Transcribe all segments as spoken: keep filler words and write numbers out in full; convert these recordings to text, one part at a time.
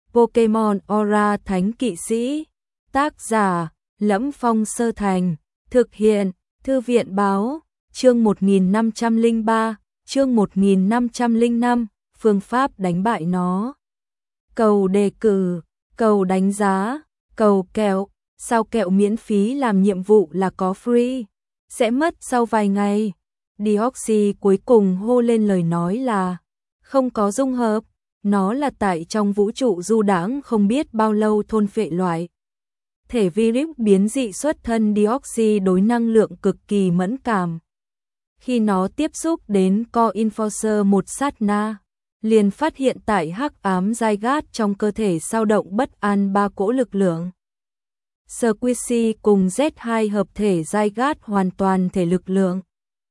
Pokemon Aura Thánh Kỵ Sĩ. Tác giả: Lẫm Phong Sơ Thành. Thực hiện: Thư viện báo. Chương một nghìn năm trăm lẻ ba, chương một nghìn năm trăm lẻ năm, phương pháp đánh bại nó. Cầu đề cử, cầu đánh giá, cầu kẹo, sao kẹo miễn phí làm nhiệm vụ là có free, sẽ mất sau vài ngày. Deoxy cuối cùng hô lên lời nói là không có dung hợp, nó là tại trong vũ trụ du đãng không biết bao lâu thôn phệ loại. Thể virus biến dị xuất thân Deoxy đối năng lượng cực kỳ mẫn cảm. Khi nó tiếp xúc đến Core Enforcer một sát na, liền phát hiện tại hắc ám Zygarde trong cơ thể dao động bất an ba cỗ lực lượng. Squishy cùng Z hai hợp thể Zygarde hoàn toàn thể lực lượng,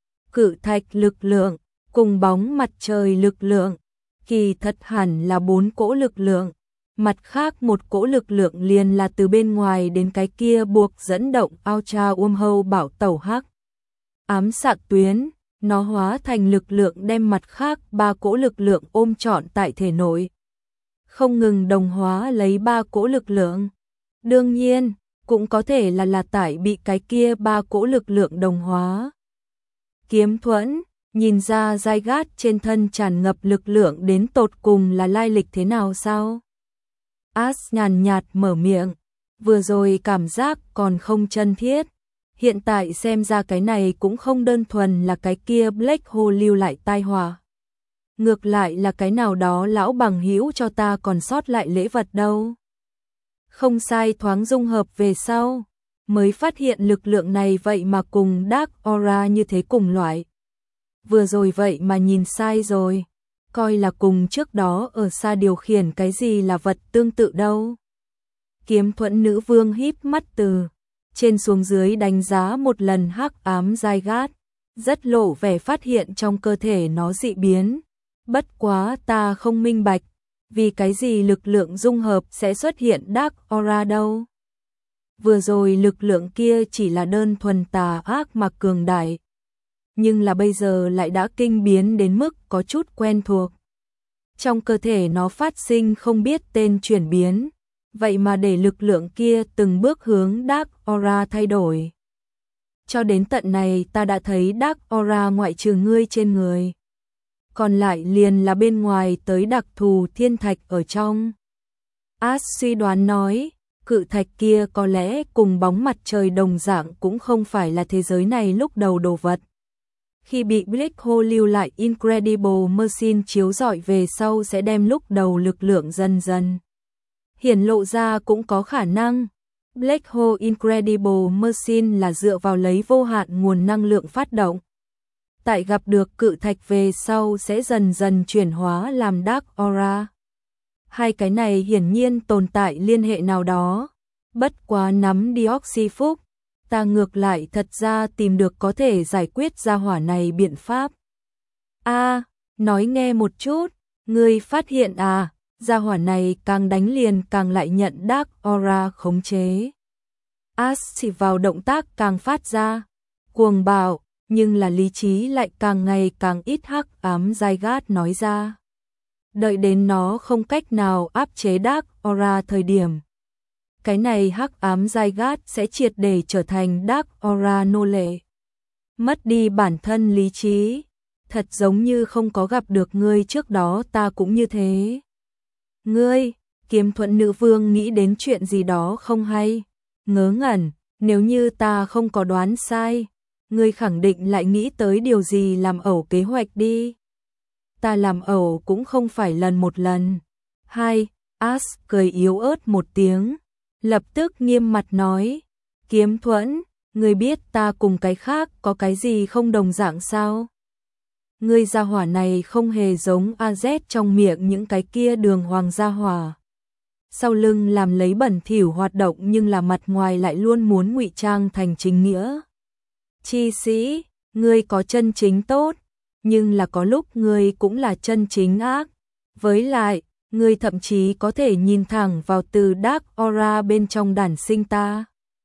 cự thạch lực lượng, cùng bóng mặt trời lực lượng, kỳ thật hẳn là bốn cỗ lực lượng. Mặt khác một cỗ lực lượng liền là từ bên ngoài đến cái kia buộc dẫn động Ultra Wormhole bảo tẩu hắc ám xạ tuyến, nó hóa thành lực lượng đem mặt khác ba cỗ lực lượng ôm trọn tại thể nội, không ngừng đồng hóa lấy ba cỗ lực lượng. Đương nhiên, cũng có thể là là tại bị cái kia ba cỗ lực lượng đồng hóa. Kiếm Thuẫn nhìn ra Zygarde trên thân tràn ngập lực lượng đến tột cùng là lai lịch thế nào sao? Ash nhàn nhạt mở miệng, vừa rồi cảm giác còn không chân thiết, hiện tại xem ra cái này cũng không đơn thuần là cái kia Black Hole lưu lại tai họa. Ngược lại là cái nào đó lão bằng hữu cho ta còn sót lại lễ vật đâu. Không sai, thoáng dung hợp về sau, mới phát hiện lực lượng này vậy mà cùng Dark Aura như thế cùng loại. Vừa rồi vậy mà nhìn sai rồi, coi là cùng trước đó ở xa điều khiển cái gì là vật tương tự đâu. Kiếm Thuẫn nữ vương híp mắt từ trên xuống dưới đánh giá một lần hắc ám Zygarde, rất lộ vẻ phát hiện trong cơ thể nó dị biến. Bất quá ta không minh bạch, vì cái gì lực lượng dung hợp sẽ xuất hiện Dark Aura đâu. Vừa rồi lực lượng kia chỉ là đơn thuần tà ác mà cường đại, nhưng là bây giờ lại đã kinh biến đến mức có chút quen thuộc. Trong cơ thể nó phát sinh không biết tên chuyển biến, vậy mà để lực lượng kia từng bước hướng Dark Aura thay đổi. Cho đến tận này ta đã thấy Dark Aura ngoại trừ ngươi trên người, còn lại liền là bên ngoài tới đặc thù thiên thạch ở trong. Ash suy đoán nói, cự thạch kia có lẽ cùng bóng mặt trời đồng dạng cũng không phải là thế giới này lúc đầu đồ vật. Khi bị Black Hole lưu lại Incredible Machine chiếu rọi về sau sẽ đem lúc đầu lực lượng dần dần hiển lộ ra, cũng có khả năng. Black Hole Incredible Machine là dựa vào lấy vô hạn nguồn năng lượng phát động. Tại gặp được cự thạch về sau sẽ dần dần chuyển hóa làm Dark Aura. Hai cái này hiển nhiên tồn tại liên hệ nào đó. Bất quá nắm Deoxy phúc, ta ngược lại thật ra tìm được có thể giải quyết ra hỏa này biện pháp. A, à, nói nghe một chút, ngươi phát hiện à, ra hỏa này càng đánh liền càng lại nhận Dark Aura khống chế. Ash chỉ vào động tác càng phát ra cuồng bạo, nhưng là lý trí lại càng ngày càng ít hắc ám Zygarde nói ra. Đợi đến nó không cách nào áp chế Dark Aura thời điểm, cái này hắc ám Zygarde sẽ triệt để trở thành Dark Aura nô lệ, mất đi bản thân lý trí. Thật giống như không có gặp được ngươi trước đó ta cũng như thế. Ngươi, Kiếm Thuẫn nữ vương nghĩ đến chuyện gì đó không hay, ngớ ngẩn, nếu như ta không có đoán sai, ngươi khẳng định lại nghĩ tới điều gì làm ẩu kế hoạch đi. Ta làm ẩu cũng không phải lần một lần. Hai, Ash cười yếu ớt một tiếng, lập tức nghiêm mặt nói, Kiếm Thuẫn, ngươi biết ta cùng cái khác có cái gì không đồng dạng sao? Ngươi gia hỏa này không hề giống a zét trong miệng những cái kia đường hoàng gia hỏa. Sau lưng làm lấy bẩn thỉu hoạt động nhưng là mặt ngoài lại luôn muốn ngụy trang thành chính nghĩa. Chi sĩ, ngươi có chân chính tốt, nhưng là có lúc ngươi cũng là chân chính ác. Với lại, ngươi thậm chí có thể nhìn thẳng vào từ Dark Aura bên trong đản sinh ta.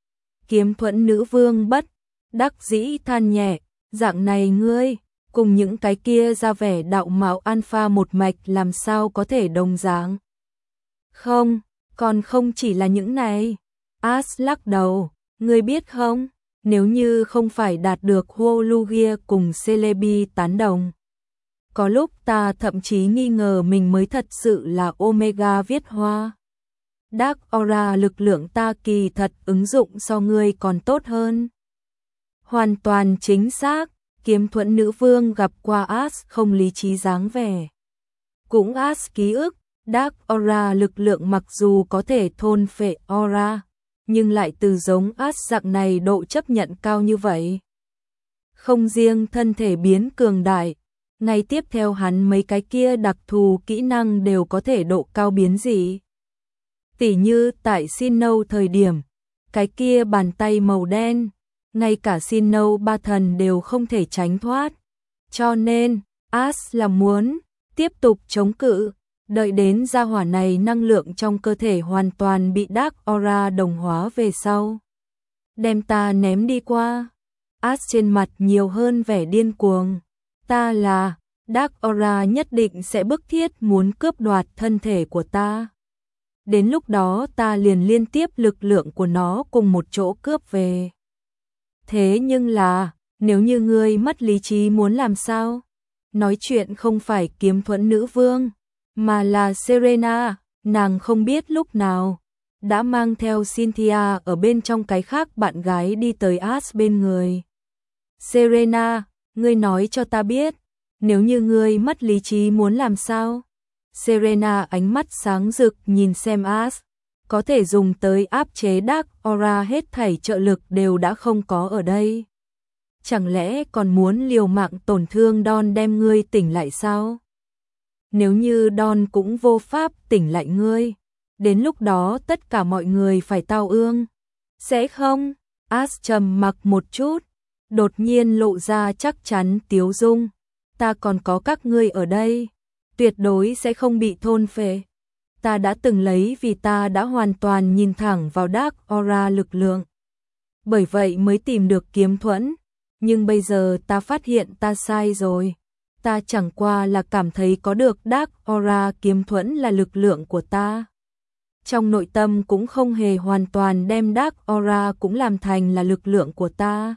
Kiếm Thuẫn nữ vương bất đắc dĩ than nhẹ, dạng này ngươi cùng những cái kia ra vẻ đạo mạo alpha một mạch làm sao có thể đồng dạng. Không, còn không chỉ là những này. As lắc đầu, ngươi biết không, nếu như không phải đạt được Holugia cùng Celebi tán đồng. Có lúc ta thậm chí nghi ngờ mình mới thật sự là Omega viết hoa. Dark Aura lực lượng ta kỳ thật ứng dụng so ngươi còn tốt hơn. Hoàn toàn chính xác, kiếm thuẫn nữ vương gặp qua As không lý trí dáng vẻ. Cũng As ký ức, Dark Aura lực lượng mặc dù có thể thôn phệ Aura, nhưng lại từ giống As dạng này độ chấp nhận cao như vậy. Không riêng thân thể biến cường đại, ngay tiếp theo hắn mấy cái kia đặc thù kỹ năng đều có thể độ cao biến dị. Tỉ như tại Sinnoh thời điểm, cái kia bàn tay màu đen, ngay cả Sinnoh ba thần đều không thể tránh thoát. Cho nên, As là muốn tiếp tục chống cự, đợi đến gia hỏa này năng lượng trong cơ thể hoàn toàn bị Dark Aura đồng hóa về sau. Đem ta ném đi qua. As trên mặt nhiều hơn vẻ điên cuồng. Ta là, Dark Aura nhất định sẽ bức thiết muốn cướp đoạt thân thể của ta. Đến lúc đó ta liền liên tiếp lực lượng của nó cùng một chỗ cướp về. Thế nhưng là, nếu như ngươi mất lý trí muốn làm sao? Nói chuyện không phải kiếm thuẫn nữ vương, mà là Serena, nàng không biết lúc nào đã mang theo Cynthia ở bên trong cái khác bạn gái đi tới As bên người. Serena, ngươi nói cho ta biết, nếu như ngươi mất lý trí muốn làm sao? Serena ánh mắt sáng rực nhìn xem As, có thể dùng tới áp chế Dark Aura hết thảy trợ lực đều đã không có ở đây. Chẳng lẽ còn muốn liều mạng tổn thương Don đem ngươi tỉnh lại sao? Nếu như Don cũng vô pháp tỉnh lại ngươi, đến lúc đó tất cả mọi người phải tao ương. Sẽ không? As trầm mặc một chút, đột nhiên lộ ra chắc chắn tiếu dung. Ta còn có các ngươi ở đây, tuyệt đối sẽ không bị thôn phệ. Ta đã từng lấy vì ta đã hoàn toàn nhìn thẳng vào Dark Aura lực lượng. Bởi vậy mới tìm được kiếm thuẫn. Nhưng bây giờ ta phát hiện ta sai rồi. Ta chẳng qua là cảm thấy có được Dark Aura kiếm thuẫn là lực lượng của ta. Trong nội tâm cũng không hề hoàn toàn đem Dark Aura cũng làm thành là lực lượng của ta.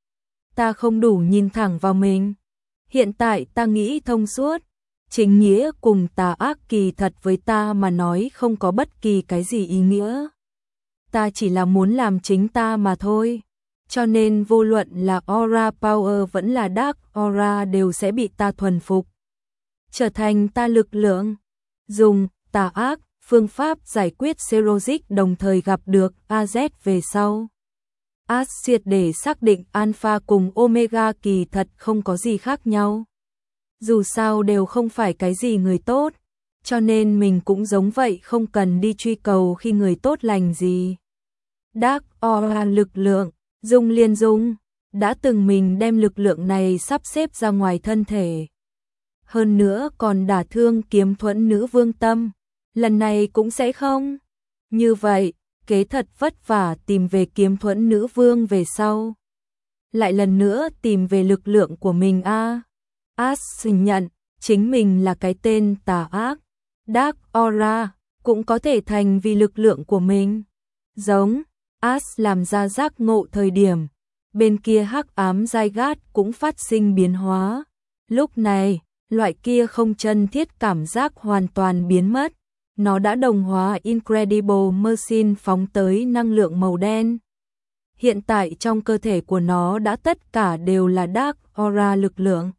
Ta không đủ nhìn thẳng vào mình. Hiện tại ta nghĩ thông suốt. Chính nghĩa cùng tà ác kỳ thật với ta mà nói không có bất kỳ cái gì ý nghĩa. Ta chỉ là muốn làm chính ta mà thôi. Cho nên vô luận là Aura Power vẫn là Dark Aura đều sẽ bị ta thuần phục. Trở thành ta lực lượng. Dùng tà ác, phương pháp giải quyết Serozic đồng thời gặp được a zét về sau. As triệt để xác định Alpha cùng Omega kỳ thật không có gì khác nhau. Dù sao đều không phải cái gì người tốt, cho nên mình cũng giống vậy không cần đi truy cầu khi người tốt lành gì. Dark Aura lực lượng, Dung Liên Dung, đã từng mình đem lực lượng này sắp xếp ra ngoài thân thể. Hơn nữa còn đả thương kiếm thuẫn nữ vương tâm, lần này cũng sẽ không. Như vậy, kế thật vất vả tìm về kiếm thuẫn nữ vương về sau. Lại lần nữa tìm về lực lượng của mình a. À. As nhận, chính mình là cái tên tà ác. Dark Aura cũng có thể thành vì lực lượng của mình. Giống, As làm ra giác ngộ thời điểm, bên kia hắc ám giai gát cũng phát sinh biến hóa. Lúc này, loại kia không chân thiết cảm giác hoàn toàn biến mất. Nó đã đồng hóa Incredible Machine phóng tới năng lượng màu đen. Hiện tại trong cơ thể của nó đã tất cả đều là Dark Aura lực lượng.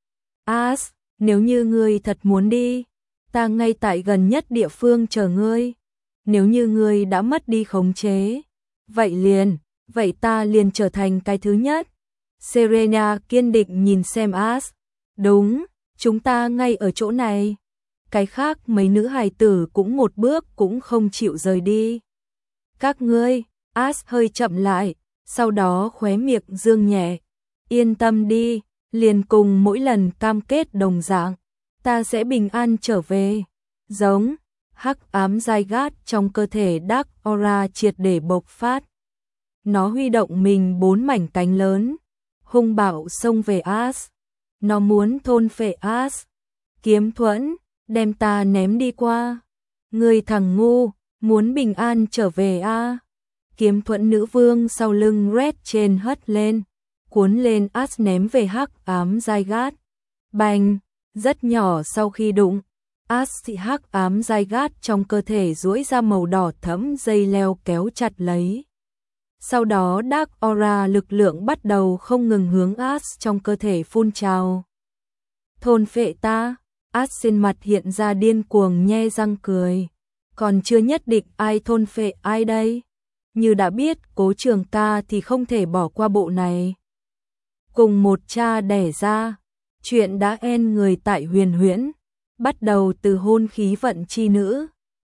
As, nếu như ngươi thật muốn đi, ta ngay tại gần nhất địa phương chờ ngươi. Nếu như ngươi đã mất đi khống chế, vậy liền, vậy ta liền trở thành cái thứ nhất. Serena kiên định nhìn xem As. Đúng, chúng ta ngay ở chỗ này. Cái khác mấy nữ hài tử cũng một bước cũng không chịu rời đi. Các ngươi, As hơi chậm lại, sau đó khóe miệng dương nhẹ. Yên tâm đi, liền cùng mỗi lần cam kết đồng dạng, ta sẽ bình an trở về. Giống, hắc ám giai gát trong cơ thể Dark Aura triệt để bộc phát. Nó huy động mình bốn mảnh cánh lớn, hung bạo xông về As. Nó muốn thôn phệ As. Kiếm thuẫn, đem ta ném đi qua. Người thằng ngu, muốn bình an trở về a à? Kiếm thuẫn nữ vương sau lưng Red trên hất lên, cuốn lên Ash ném về hắc ám Zygarde. Bành, rất nhỏ sau khi đụng, Ash thị hắc ám Zygarde trong cơ thể duỗi ra màu đỏ thẫm dây leo kéo chặt lấy. Sau đó Dark Aura lực lượng bắt đầu không ngừng hướng Ash trong cơ thể phun trào. Thôn phệ ta, Ash trên mặt hiện ra điên cuồng nhe răng cười. Còn chưa nhất định ai thôn phệ ai đây. Như đã biết Cố Trường Ca thì không thể bỏ qua bộ này. Cùng một cha đẻ ra, chuyện đã end người tại Huyền Huyễn, bắt đầu từ hôn khí vận chi nữ.